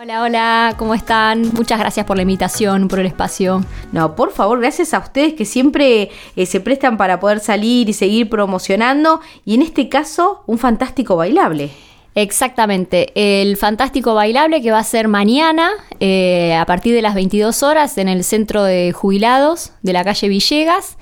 Hola, hola, ¿cómo están? Muchas gracias por la invitación, por el espacio. No, por favor, gracias a ustedes que siempre se prestan para poder salir y seguir promocionando. Y en este caso, un fantástico bailable. Exactamente, el fantástico bailable que va a ser mañana a partir de las 22 horas en el centro de jubilados de la calle Villegas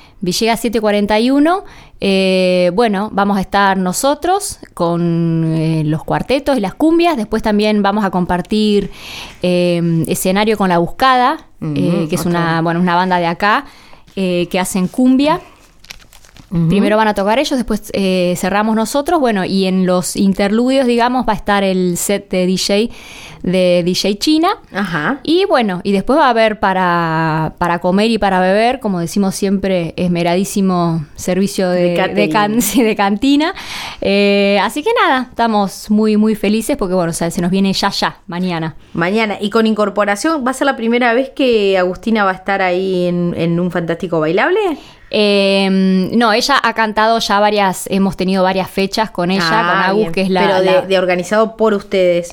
741. Bueno, vamos a estar nosotros con los cuartetos y las cumbias. Después también vamos a compartir escenario con La Buscada, que es una banda de acá que hacen cumbia. Primero van a tocar ellos, después cerramos nosotros, bueno, y en los interludios, digamos, va a estar el set de DJ China. Ajá. Y bueno, y después va a haber para comer y para beber, como decimos siempre, esmeradísimo servicio de cantina. Así que nada, estamos muy, muy felices porque, bueno, o sea, se nos viene ya, mañana. Mañana, y con incorporación, ¿va a ser la primera vez que Agustina va a estar ahí en un fantástico bailable? No, ella ha cantado ya hemos tenido varias fechas con ella, con Agus, bien. Que es la... Pero de organizado por ustedes.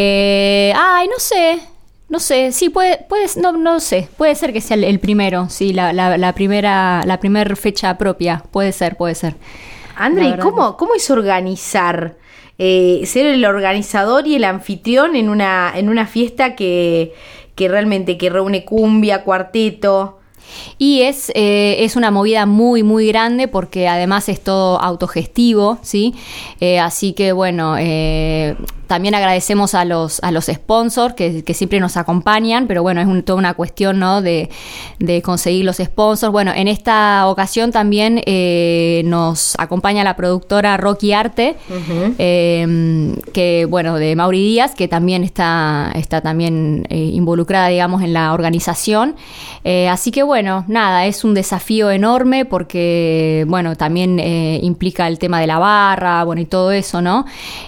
No sé, sí, no sé, puede ser que sea el primero, sí, la primera fecha propia, puede ser. André, ¿cómo es organizar? Ser el organizador y el anfitrión en una fiesta que realmente que reúne cumbia, cuarteto. Y es una movida muy, muy grande porque además es todo autogestivo, ¿sí? Así que, bueno, también agradecemos a los sponsors que siempre nos acompañan, pero bueno, es toda una cuestión, ¿no? de conseguir los sponsors. Bueno, en esta ocasión también nos acompaña la productora Rocky Arte, que, bueno, de Mauri Díaz, que también está también involucrada, digamos, en la organización. Así que, bueno, nada, es un desafío enorme porque, bueno, también implica el tema de la barra, bueno, y todo eso, ¿no?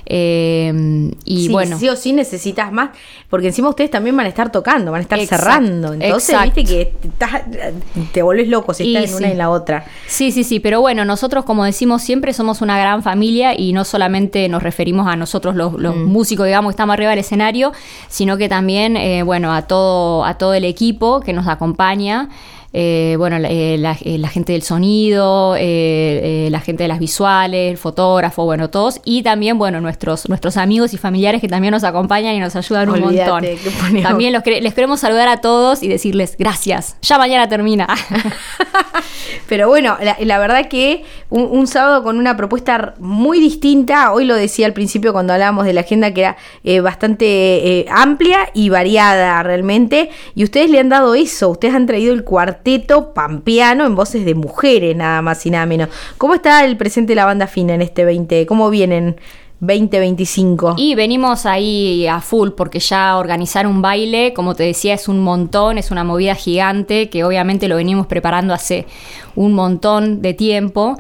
Y sí, bueno, sí o sí necesitas más, porque encima ustedes también van a estar tocando, van a estar cerrando. Entonces, viste que te volvés loco si estás en una y en la otra. Sí, pero bueno, nosotros, como decimos siempre, somos una gran familia y no solamente nos referimos a nosotros los músicos, digamos, que estamos arriba del escenario, sino que también, bueno, a todo el equipo que nos acompaña. Bueno, la gente del sonido, la gente de las visuales, el fotógrafo, bueno, todos, y también, bueno, nuestros amigos y familiares que también nos acompañan y nos ayudan un montón. También les queremos saludar a todos y decirles gracias. Ya mañana termina. Pero bueno, la verdad que un sábado con una propuesta muy distinta. Hoy lo decía al principio cuando hablábamos de la agenda, que era bastante amplia y variada realmente, y ustedes le han dado eso. Ustedes han traído el cuarteto pampeano en voces de mujeres, nada más y nada menos. ¿Cómo está el presente de la banda fina en este 20? ¿Cómo vienen 2025? Y venimos ahí a full porque ya organizar un baile, como te decía, es un montón, es una movida gigante que obviamente lo venimos preparando hace un montón de tiempo.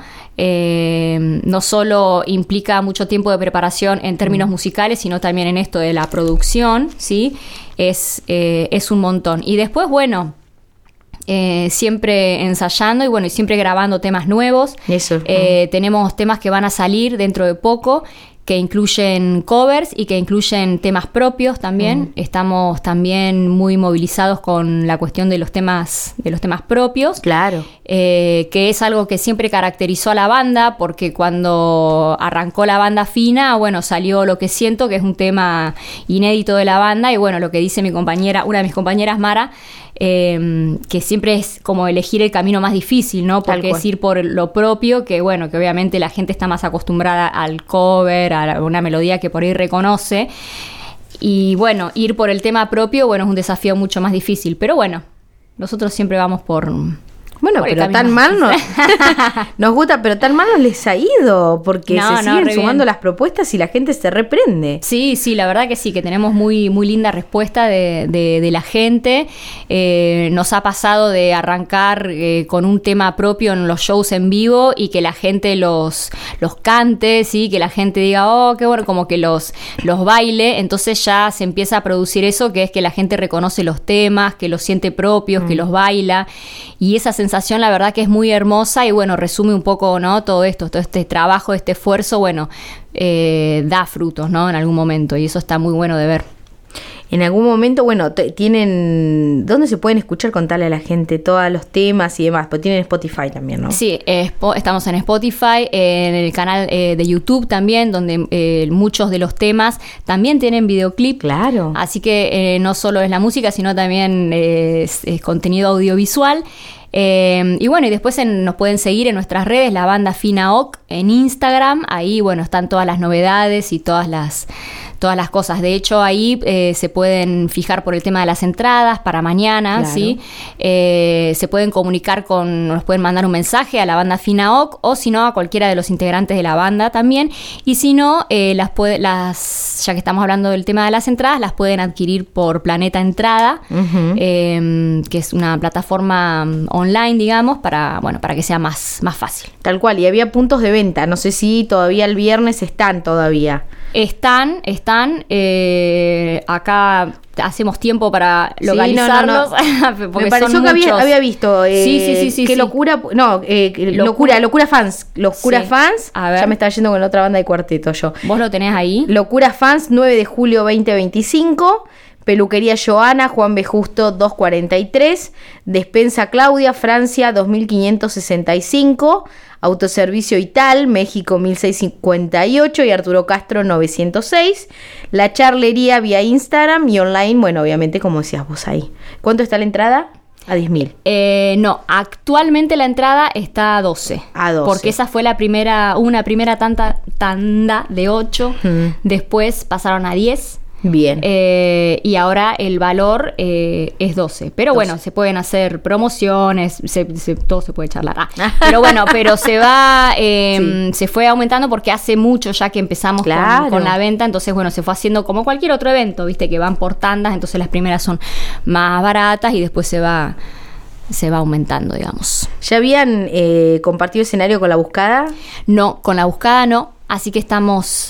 No solo implica mucho tiempo de preparación en términos musicales, sino también en esto de la producción, ¿sí? Es un montón. Y después, bueno, siempre ensayando y bueno, y siempre grabando temas nuevos. Eso. Tenemos temas que van a salir dentro de poco, que incluyen covers y que incluyen temas propios también. Estamos también muy movilizados con la cuestión de los temas propios. Claro. Que es algo que siempre caracterizó a la banda, porque cuando arrancó la banda fina, bueno, salió Lo que siento, que es un tema inédito de la banda, y bueno, lo que dice una de mis compañeras, Mara, que siempre es como elegir el camino más difícil, ¿no? Porque es ir por lo propio, que bueno, que obviamente la gente está más acostumbrada al cover, a una melodía que por ahí reconoce, y bueno, ir por el tema propio, bueno, es un desafío mucho más difícil, pero bueno, nosotros siempre vamos por... Bueno, pero tan mal nos gusta, pero tan mal nos les ha ido, porque se siguen sumando las propuestas y la gente se reprende. Sí, la verdad que sí, que tenemos muy, muy linda respuesta de la gente. Nos ha pasado de arrancar con un tema propio en los shows en vivo y que la gente los cante, ¿sí? Que la gente diga, oh, qué bueno, como que los baile. Entonces ya se empieza a producir eso, que es que la gente reconoce los temas, que los siente propios, que los baila. Y esa sensación, la verdad que es muy hermosa y bueno, resume un poco, ¿no? Todo este trabajo, este esfuerzo, bueno, da frutos, ¿no? En algún momento, y eso está muy bueno de ver. en algún momento, bueno, tienen, ¿dónde se pueden escuchar? Contarle a la gente todos los temas y demás, pues tienen Spotify también, ¿no? Sí, estamos en Spotify, en el canal de YouTube también, donde muchos de los temas también tienen videoclip. Claro. Así que no solo es la música, sino también es contenido audiovisual. Y bueno, y después nos pueden seguir en nuestras redes, la banda Fina Oc en Instagram. Ahí, bueno, están todas las novedades y todas las cosas. De hecho, ahí se pueden fijar por el tema de las entradas para mañana, claro. ¿Sí? Se pueden comunicar nos pueden mandar un mensaje a la banda Fina Oc, o si no, a cualquiera de los integrantes de la banda también. Y si no, ya que estamos hablando del tema de las entradas, las pueden adquirir por Planeta Entrada, uh-huh. Que es una plataforma online, digamos, para que sea más fácil. Tal cual, y había puntos de venta. No sé si todavía el viernes están todavía. Están, acá hacemos tiempo para localizarlos. No. Me pareció que había visto. Sí. Qué locura. Locura Fans. Locura Fans. Ya me estaba yendo con la otra banda de cuarteto yo. ¿Vos lo tenés ahí? Locura Fans, 9 de julio 2025. Peluquería Joana, Juan B. Justo 243. Despensa Claudia, Francia 2565. Autoservicio Ital, México 1658 y Arturo Castro 906. La charlería vía Instagram y online, bueno, obviamente como decías vos ahí. ¿Cuánto está la entrada? A 10.000. No, actualmente la entrada está a 12. A 12. Porque esa fue una primera tanda de 8. Después pasaron a 10. Bien. Y ahora el valor es 12. Pero 12. Bueno, se pueden hacer promociones, todo se puede charlar. Pero bueno, se va, sí. Se fue aumentando porque hace mucho ya que empezamos claro. con la venta. Entonces, bueno, se fue haciendo como cualquier otro evento, viste, que van por tandas. Entonces las primeras son más baratas y después se va aumentando, digamos. ¿Ya habían compartido escenario con La Buscada? No, con La Buscada no. Así que estamos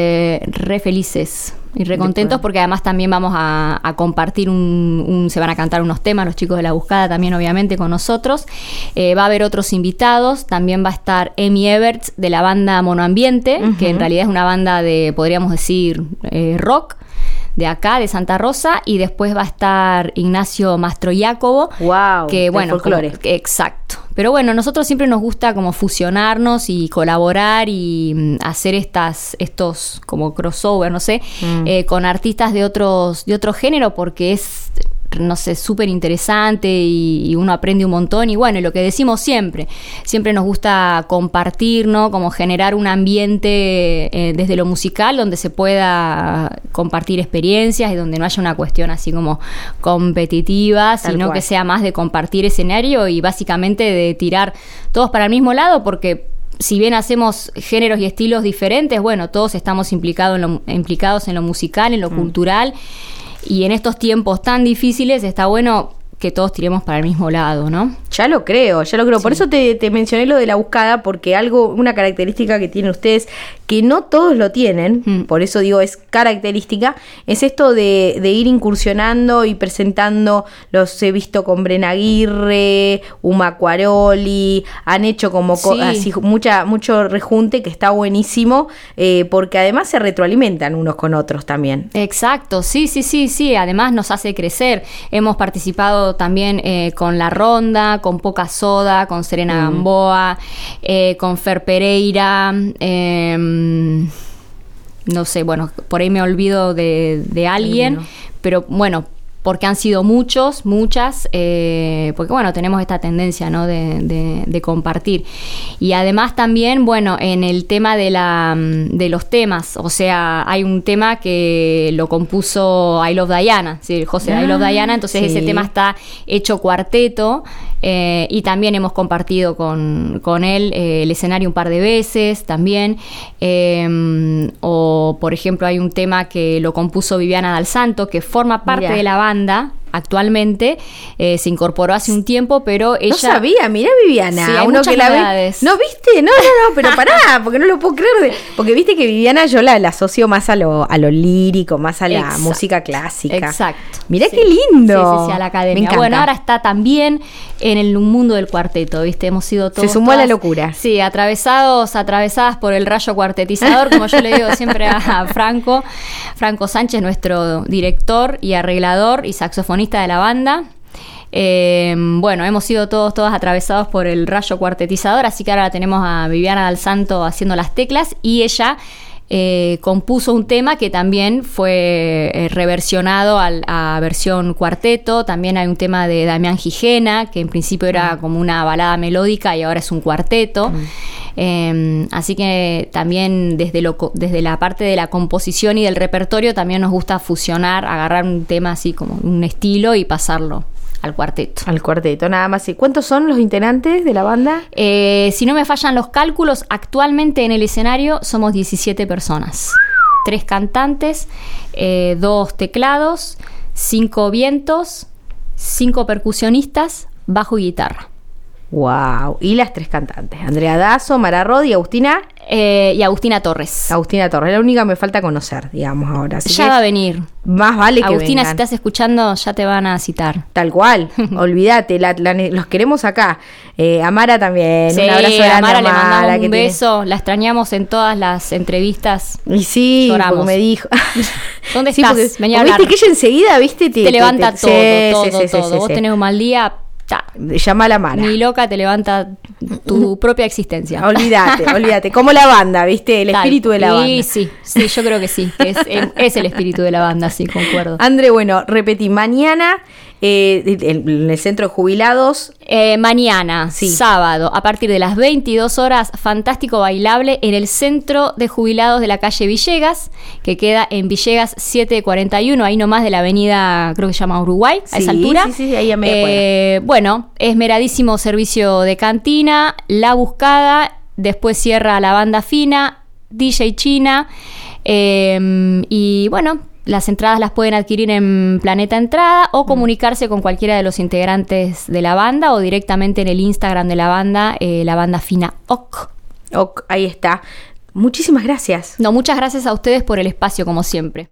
re felices y re contentos porque además también vamos a compartir se van a cantar unos temas los chicos de La Buscada también obviamente con nosotros. Va a haber otros invitados, también va a estar Emi Everts de la banda Monoambiente, uh-huh. que en realidad es una banda de, podríamos decir, rock de acá, de Santa Rosa, y después va a estar Ignacio Mastroiacobo. Wow, que bueno, folclore. Exacto. Pero bueno, nosotros siempre nos gusta como fusionarnos y colaborar y hacer estos como crossover, no sé, con artistas de otro género, porque es, no sé, súper interesante y uno aprende un montón. Y bueno, y lo que decimos siempre nos gusta compartir, ¿no? Como generar un ambiente desde lo musical donde se pueda compartir experiencias y donde no haya una cuestión así como competitiva, sino que sea más de compartir escenario y básicamente de tirar todos para el mismo lado, porque si bien hacemos géneros y estilos diferentes, bueno, todos estamos implicados en lo musical, en lo cultural. Y en estos tiempos tan difíciles está bueno que todos tiremos para el mismo lado, ¿no? Ya lo creo. Sí. Por eso te mencioné lo de La Buscada, porque una característica que tienen ustedes, que no todos lo tienen, por eso digo es característica, es esto de ir incursionando y presentando. Los he visto con Brena Aguirre, Uma Quaroli, han hecho como así mucho rejunte que está buenísimo, porque además se retroalimentan unos con otros también. Exacto, sí, además nos hace crecer. Hemos participado también con La Ronda, con Poca Soda, con Serena Gamboa, con Fer Pereira, no sé, bueno, por ahí me olvido de alguien, pero bueno, porque han sido muchas, porque bueno, tenemos esta tendencia, ¿no? de compartir. Y además también, bueno, en el tema de los temas, o sea, hay un tema que lo compuso I Love Diana, ¿sí? José I Love Diana, entonces ese tema está hecho cuarteto, y también hemos compartido con él el escenario un par de veces también, o por ejemplo hay un tema que lo compuso Viviana Dal Santo, que forma parte de la banda actualmente. Se incorporó hace un tiempo, pero ella... No sabía, mirá Viviana, Sí, hay uno muchas que la ve. novedades. ¿No viste? No, pero pará, porque no lo puedo creer. Porque viste que Viviana yo la asocio más a lo lírico, más a la música clásica. Exacto. Mirá sí. qué lindo. Sí, a la academia. Me encanta. Bueno, ahora está también en el mundo del cuarteto, ¿viste? Hemos sido todos... Se sumó a la locura. Sí, atravesadas por el rayo cuartetizador, como yo le digo siempre a Franco Sánchez, nuestro director y arreglador y saxofonista de la banda. Bueno, hemos sido todos atravesados por el rayo cuartetizador, así que ahora tenemos a Viviana Dal Santo haciendo las teclas y ella compuso un tema que también fue reversionado a versión cuarteto. También hay un tema de Damián Gijena, que en principio era como una balada melódica y ahora es un cuarteto. Así que también desde la parte de la composición y del repertorio también nos gusta fusionar, agarrar un tema así como un estilo y pasarlo al cuarteto. Al cuarteto, nada más. ¿Cuántos son los integrantes de la banda? Si no me fallan los cálculos, actualmente en el escenario somos 17 personas. 3 cantantes, 2 teclados, 5 vientos, 5 percusionistas, bajo y guitarra. Wow. Y las 3 cantantes: Andrea Dazo, Mara Rod y Agustina. Y Agustina Torres. Agustina Torres, la única que me falta conocer, digamos, ahora. Así ya va a venir. Más vale que Agustina, vengan. si estás escuchando, ya te van a citar. Tal cual, olvídate, los queremos acá. A Mara también, Sí, un abrazo grande a Mara le Mara, mandamos un que beso, la extrañamos en todas las entrevistas. Y sí, lloramos. porque me dijo. ¿Dónde Sí, estás? Vení a viste hablar. que ella enseguida, viste, Te levanta todo. Sí, Vos tenés un mal día, llama a la Mara. ni loca te levanta tu propia existencia. Olvídate. Como la banda, viste, el espíritu de la banda. Sí, yo creo que sí, que es el espíritu de la banda, sí, concuerdo. André, bueno, repetí, mañana en el centro de jubilados. Mañana, Sí. sábado, a partir de las 22 horas, fantástico bailable en el centro de jubilados de la calle Villegas, que queda en Villegas 741, ahí nomás de la avenida, creo que se llama Uruguay, a esa altura. Sí, ahí a media cuadra. Bueno, esmeradísimo servicio de cantina, La Buscada, después cierra la banda fina, DJ China, y bueno, las entradas las pueden adquirir en Planeta Entrada o comunicarse con cualquiera de los integrantes de la banda o directamente en el Instagram de la banda fina OK. Ahí está. Muchísimas gracias. No, muchas gracias a ustedes por el espacio, como siempre.